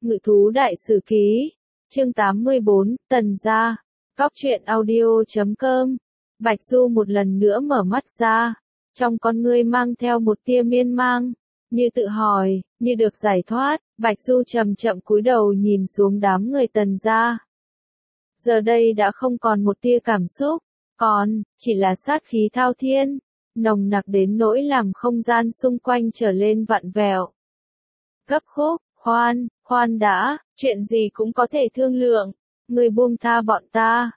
Ngự thú đại sử ký. Chương 84, Tần gia. Góc truyện audio.com. Bạch Du một lần nữa mở mắt ra, trong con ngươi mang theo một tia miên man, như tự hỏi, như được giải thoát. Bạch Du chậm chậm cúi đầu nhìn xuống đám người Tần gia. Giờ đây đã không còn một tia cảm xúc, còn chỉ là sát khí thao thiên, nồng nặc đến nỗi làm không gian xung quanh trở lên vặn vẹo. Gấp khúc, khoan đã, chuyện gì cũng có thể thương lượng, người buông tha bọn ta.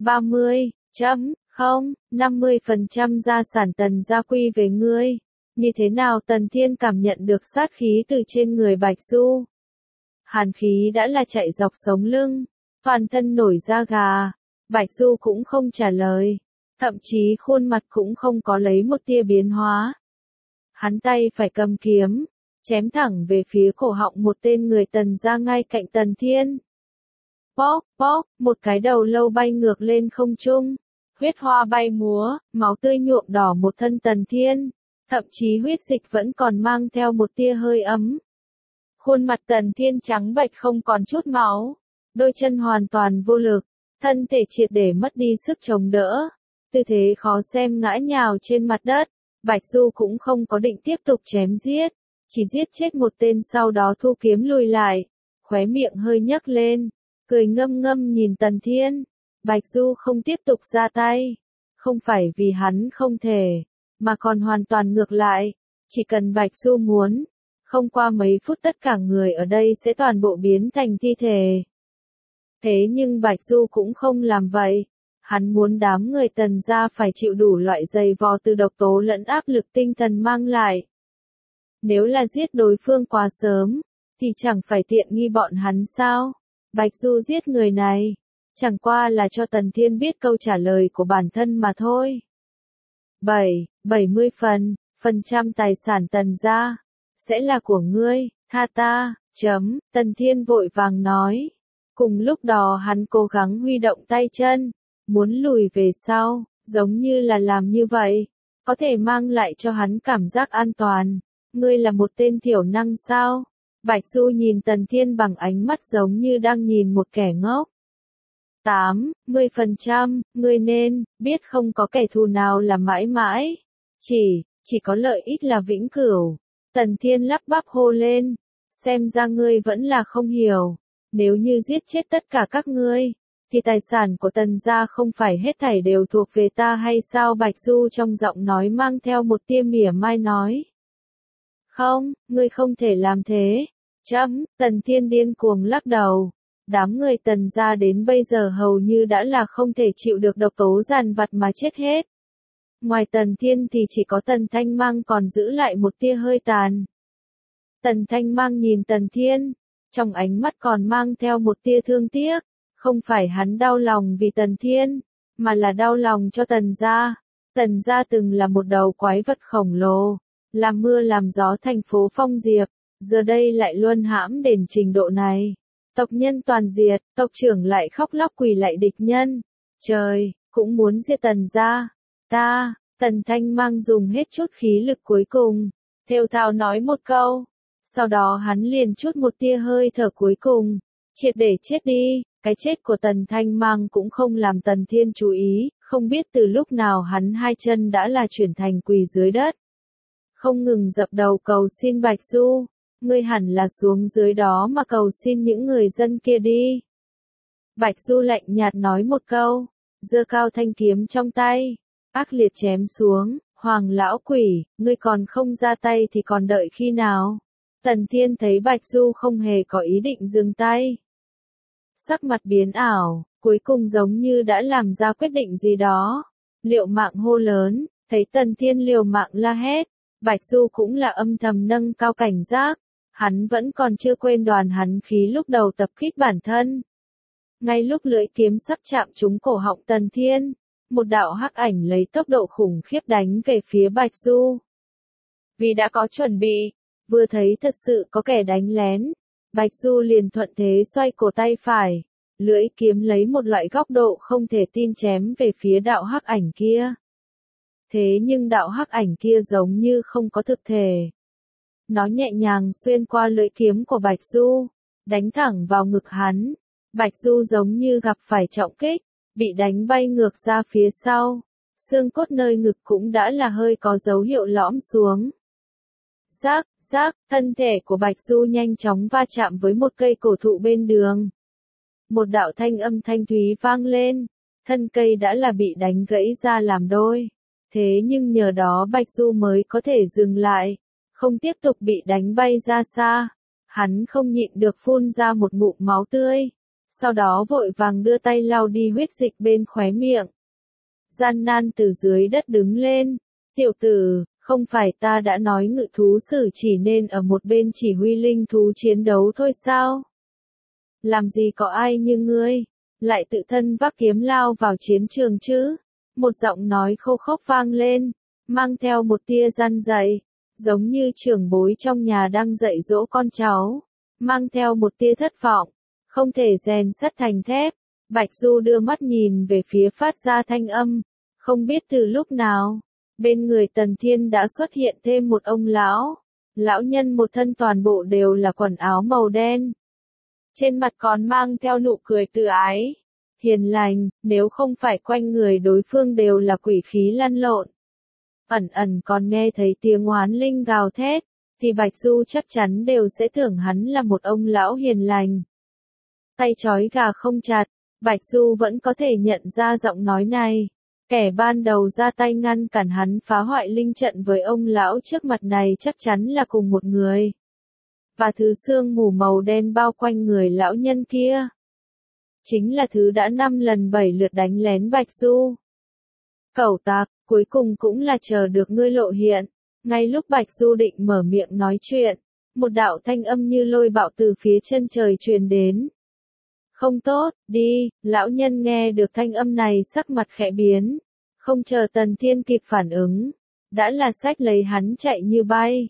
50% gia sản Tần gia quy về ngươi. Như thế nào? Tần Thiên cảm nhận được sát khí từ trên người Bạch Du. Hàn khí đã là chạy dọc sống lưng, toàn thân nổi da gà. Bạch Du cũng không trả lời, thậm chí khuôn mặt cũng không có lấy một tia biến hóa. Hắn tay phải cầm kiếm, chém thẳng về phía cổ họng một tên người Tần gia ngay cạnh Tần Thiên. Póc, một cái đầu lâu bay ngược lên không trung, huyết hoa bay múa, máu tươi nhuộm đỏ một thân Tần Thiên, thậm chí huyết dịch vẫn còn mang theo một tia hơi ấm. Khuôn mặt Tần Thiên trắng bệch không còn chút máu, đôi chân hoàn toàn vô lực, thân thể triệt để mất đi sức chống đỡ, tư thế khó xem ngã nhào trên mặt đất. Bạch Du cũng không có định tiếp tục chém giết, chỉ giết chết một tên sau đó thu kiếm lùi lại, khóe miệng hơi nhấc lên, cười ngâm ngâm nhìn Tần Thiên. Bạch Du không tiếp tục ra tay, không phải vì hắn không thể, mà còn hoàn toàn ngược lại, chỉ cần Bạch Du muốn, không qua mấy phút tất cả người ở đây sẽ toàn bộ biến thành thi thể. Thế nhưng Bạch Du cũng không làm vậy, hắn muốn đám người Tần gia phải chịu đủ loại dày vò từ độc tố lẫn áp lực tinh thần mang lại. Nếu là giết đối phương quá sớm, thì chẳng phải tiện nghi bọn hắn sao? Bạch Du giết người này, chẳng qua là cho Tần Thiên biết câu trả lời của bản thân mà thôi. 70% tài sản Tần gia sẽ là của ngươi, tha ta. Tần Thiên vội vàng nói. Cùng lúc đó hắn cố gắng huy động tay chân, muốn lùi về sau, giống như là làm như vậy có thể mang lại cho hắn cảm giác an toàn. Ngươi là một tên thiểu năng sao? Bạch Du nhìn Tần Thiên bằng ánh mắt giống như đang nhìn một kẻ ngốc. 80%, ngươi nên biết không có kẻ thù nào là mãi mãi, chỉ có lợi ích là vĩnh cửu. Tần Thiên lắp bắp hô lên, xem ra ngươi vẫn là không hiểu, nếu như giết chết tất cả các ngươi, thì tài sản của Tần gia không phải hết thảy đều thuộc về ta hay sao? Bạch Du trong giọng nói mang theo một tia mỉa mai nói. Không, ngươi không thể làm thế. Tần Thiên điên cuồng lắc đầu. Đám người Tần gia đến bây giờ hầu như đã là không thể chịu được độc tố dằn vặt mà chết hết. Ngoài Tần Thiên thì chỉ có Tần Thanh Mang còn giữ lại một tia hơi tàn. Tần Thanh Mang nhìn Tần Thiên, trong ánh mắt còn mang theo một tia thương tiếc, không phải hắn đau lòng vì Tần Thiên, mà là đau lòng cho Tần gia. Tần gia từng là một đầu quái vật khổng lồ, làm mưa làm gió thành phố Phong Diệp, giờ đây lại luân hãm đến trình độ này. Tộc nhân toàn diệt, tộc trưởng lại khóc lóc quỳ lại địch nhân. Trời, cũng muốn giết Tần gia. Tần Thanh Mang dùng hết chút khí lực cuối cùng, thều thào nói một câu. Sau đó hắn liền chút một tia hơi thở cuối cùng, triệt để chết đi. Cái chết của Tần Thanh Mang cũng không làm Tần Thiên chú ý, không biết từ lúc nào hắn hai chân đã là chuyển thành quỳ dưới đất. Không ngừng dập đầu cầu xin Bạch Du, ngươi hẳn là xuống dưới đó mà cầu xin những người dân kia đi. Bạch Du lạnh nhạt nói một câu, giơ cao thanh kiếm trong tay, ác liệt chém xuống. Hoàng lão quỷ, ngươi còn không ra tay thì còn đợi khi nào? Tần Thiên thấy Bạch Du không hề có ý định dừng tay, sắc mặt biến ảo, cuối cùng giống như đã làm ra quyết định gì đó. Liều mạng hô lớn, thấy Tần Thiên liều mạng la hét, Bạch Du cũng là âm thầm nâng cao cảnh giác, hắn vẫn còn chưa quên đoàn hắn khí lúc đầu tập kích bản thân. Ngay lúc lưỡi kiếm sắp chạm trúng cổ họng Tần Thiên, một đạo hắc ảnh lấy tốc độ khủng khiếp đánh về phía Bạch Du. Vì đã có chuẩn bị, vừa thấy thật sự có kẻ đánh lén, Bạch Du liền thuận thế xoay cổ tay phải, lưỡi kiếm lấy một loại góc độ không thể tin chém về phía đạo hắc ảnh kia. Thế nhưng đạo hắc ảnh kia giống như không có thực thể. Nó nhẹ nhàng xuyên qua lưỡi kiếm của Bạch Du, đánh thẳng vào ngực hắn. Bạch Du giống như gặp phải trọng kích, bị đánh bay ngược ra phía sau. Xương cốt nơi ngực cũng đã là hơi có dấu hiệu lõm xuống. Rác, rác, thân thể của Bạch Du nhanh chóng va chạm với một cây cổ thụ bên đường. Một đạo thanh âm thanh thúy vang lên, thân cây đã là bị đánh gãy ra làm đôi. Thế nhưng nhờ đó Bạch Du mới có thể dừng lại, không tiếp tục bị đánh bay ra xa. Hắn không nhịn được phun ra một ngụm máu tươi, sau đó vội vàng đưa tay lau đi huyết dịch bên khóe miệng. Gian nan từ dưới đất đứng lên, tiểu tử, không phải ta đã nói ngự thú sử chỉ nên ở một bên chỉ huy linh thú chiến đấu thôi sao? Làm gì có ai như ngươi, lại tự thân vác kiếm lao vào chiến trường chứ? Một giọng nói khô khốc vang lên, mang theo một tia gian dạy, giống như trưởng bối trong nhà đang dạy dỗ con cháu, mang theo một tia thất vọng, không thể rèn sắt thành thép. Bạch Du đưa mắt nhìn về phía phát ra thanh âm, không biết từ lúc nào, bên người Tần Thiên đã xuất hiện thêm một ông lão. Lão nhân một thân toàn bộ đều là quần áo màu đen. Trên mặt còn mang theo nụ cười từ ái, hiền lành, nếu không phải quanh người đối phương đều là quỷ khí lăn lộn. Ẩn ẩn còn nghe thấy tiếng oán linh gào thét, thì Bạch Du chắc chắn đều sẽ tưởng hắn là một ông lão hiền lành. Tay trói gà không chặt, Bạch Du vẫn có thể nhận ra giọng nói này. Kẻ ban đầu ra tay ngăn cản hắn phá hoại linh trận với ông lão trước mặt này chắc chắn là cùng một người. Và thứ sương mù màu đen bao quanh người lão nhân kia, chính là thứ đã 5 lần 7 lượt đánh lén Bạch Du. Cẩu tặc, cuối cùng cũng là chờ được ngươi lộ hiện. Ngay lúc Bạch Du định mở miệng nói chuyện, một đạo thanh âm như lôi bạo từ phía chân trời truyền đến. Không tốt, đi, lão nhân nghe được thanh âm này sắc mặt khẽ biến. Không chờ Tần Thiên kịp phản ứng, đã là xách lấy hắn chạy như bay.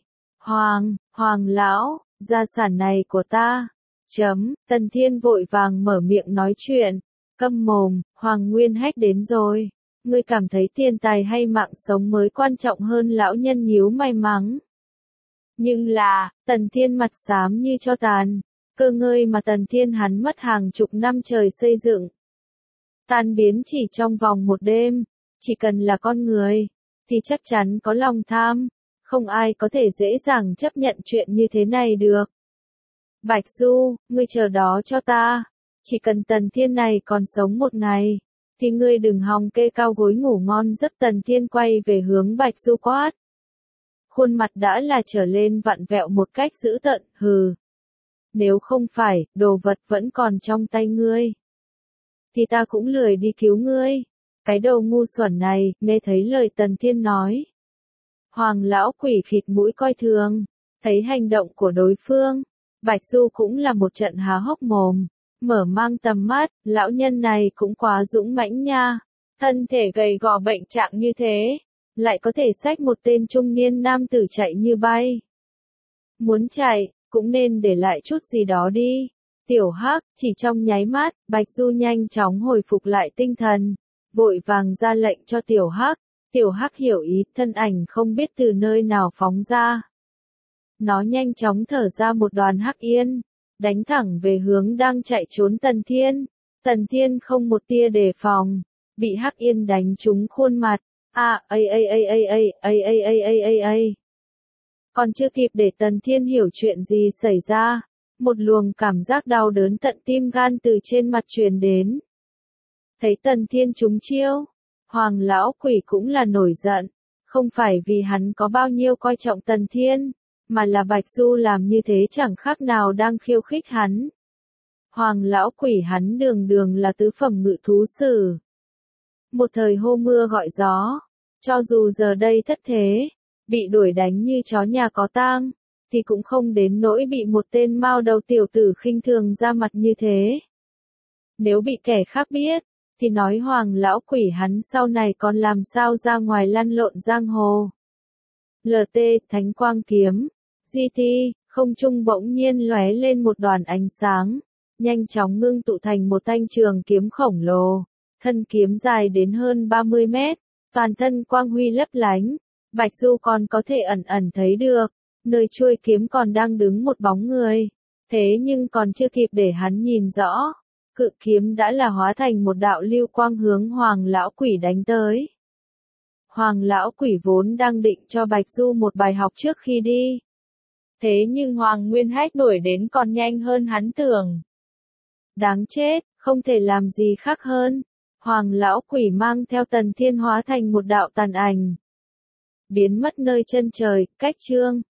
Hoàng lão, gia sản này của ta. Tần Thiên vội vàng mở miệng nói chuyện. Câm mồm, Hoàng Nguyên Hách đến rồi. Ngươi cảm thấy tiền tài hay mạng sống mới quan trọng hơn, lão nhân nhíu mày mắng. Nhưng là, Tần Thiên mặt xám như cho tàn. Cơ ngơi mà Tần Thiên hắn mất hàng chục năm trời xây dựng, tan biến chỉ trong vòng một đêm. Chỉ cần là con người, thì chắc chắn có lòng tham, không ai có thể dễ dàng chấp nhận chuyện như thế này được. Bạch Du, ngươi chờ đó cho ta, chỉ cần Tần Thiên này còn sống một ngày, thì ngươi đừng hòng kê cao gối ngủ ngon giấc. Tần Thiên quay về hướng Bạch Du quát. Khuôn mặt đã là trở lên vặn vẹo một cách dữ tợn, hừ. Nếu không phải, đồ vật vẫn còn trong tay ngươi, thì ta cũng lười đi cứu ngươi. Cái đầu ngu xuẩn này, nghe thấy lời Tần Thiên nói. Hoàng lão quỷ khịt mũi coi thường, thấy hành động của đối phương, Bạch Du cũng là một trận há hốc mồm, mở mang tầm mắt, lão nhân này cũng quá dũng mãnh nha. Thân thể gầy gò bệnh trạng như thế, lại có thể xách một tên trung niên nam tử chạy như bay. Muốn chạy, cũng nên để lại chút gì đó đi. Tiểu Hắc, chỉ trong nháy mắt, Bạch Du nhanh chóng hồi phục lại tinh thần, vội vàng ra lệnh cho Tiểu Hắc. Tiểu Hắc hiểu ý, thân ảnh không biết từ nơi nào phóng ra. Nó nhanh chóng thở ra một đoàn hắc yên, đánh thẳng về hướng đang chạy trốn Tần Thiên. Tần Thiên không một tia đề phòng, bị hắc yên đánh trúng khuôn mặt. Còn chưa kịp để Tần Thiên hiểu chuyện gì xảy ra, một luồng cảm giác đau đớn tận tim gan từ trên mặt truyền đến. Thấy Tần Thiên trúng chiêu, Hoàng lão quỷ cũng là nổi giận, không phải vì hắn có bao nhiêu coi trọng Tần Thiên, mà là Bạch Du làm như thế chẳng khác nào đang khiêu khích hắn. Hoàng lão quỷ hắn đường đường là tứ phẩm ngự thú sử, một thời hô mưa gọi gió, cho dù giờ đây thất thế, bị đuổi đánh như chó nhà có tang, thì cũng không đến nỗi bị một tên mao đầu tiểu tử khinh thường ra mặt như thế. Nếu bị kẻ khác biết, thì nói Hoàng lão quỷ hắn sau này còn làm sao ra ngoài lăn lộn giang hồ. LT, Thánh Quang Kiếm, GT, không trung bỗng nhiên lóe lên một đoàn ánh sáng, nhanh chóng ngưng tụ thành một thanh trường kiếm khổng lồ, thân kiếm dài đến hơn 30 mét, toàn thân quang huy lấp lánh. Bạch Du còn có thể ẩn ẩn thấy được, nơi chuôi kiếm còn đang đứng một bóng người. Thế nhưng còn chưa kịp để hắn nhìn rõ, cự kiếm đã là hóa thành một đạo lưu quang hướng Hoàng lão quỷ đánh tới. Hoàng lão quỷ vốn đang định cho Bạch Du một bài học trước khi đi. Thế nhưng Hoàng Nguyên Hách đuổi đến còn nhanh hơn hắn tưởng. Đáng chết, không thể làm gì khác hơn. Hoàng lão quỷ mang theo Tần Thiên hóa thành một đạo tàn ảnh. Biến mất nơi chân trời, cách chương.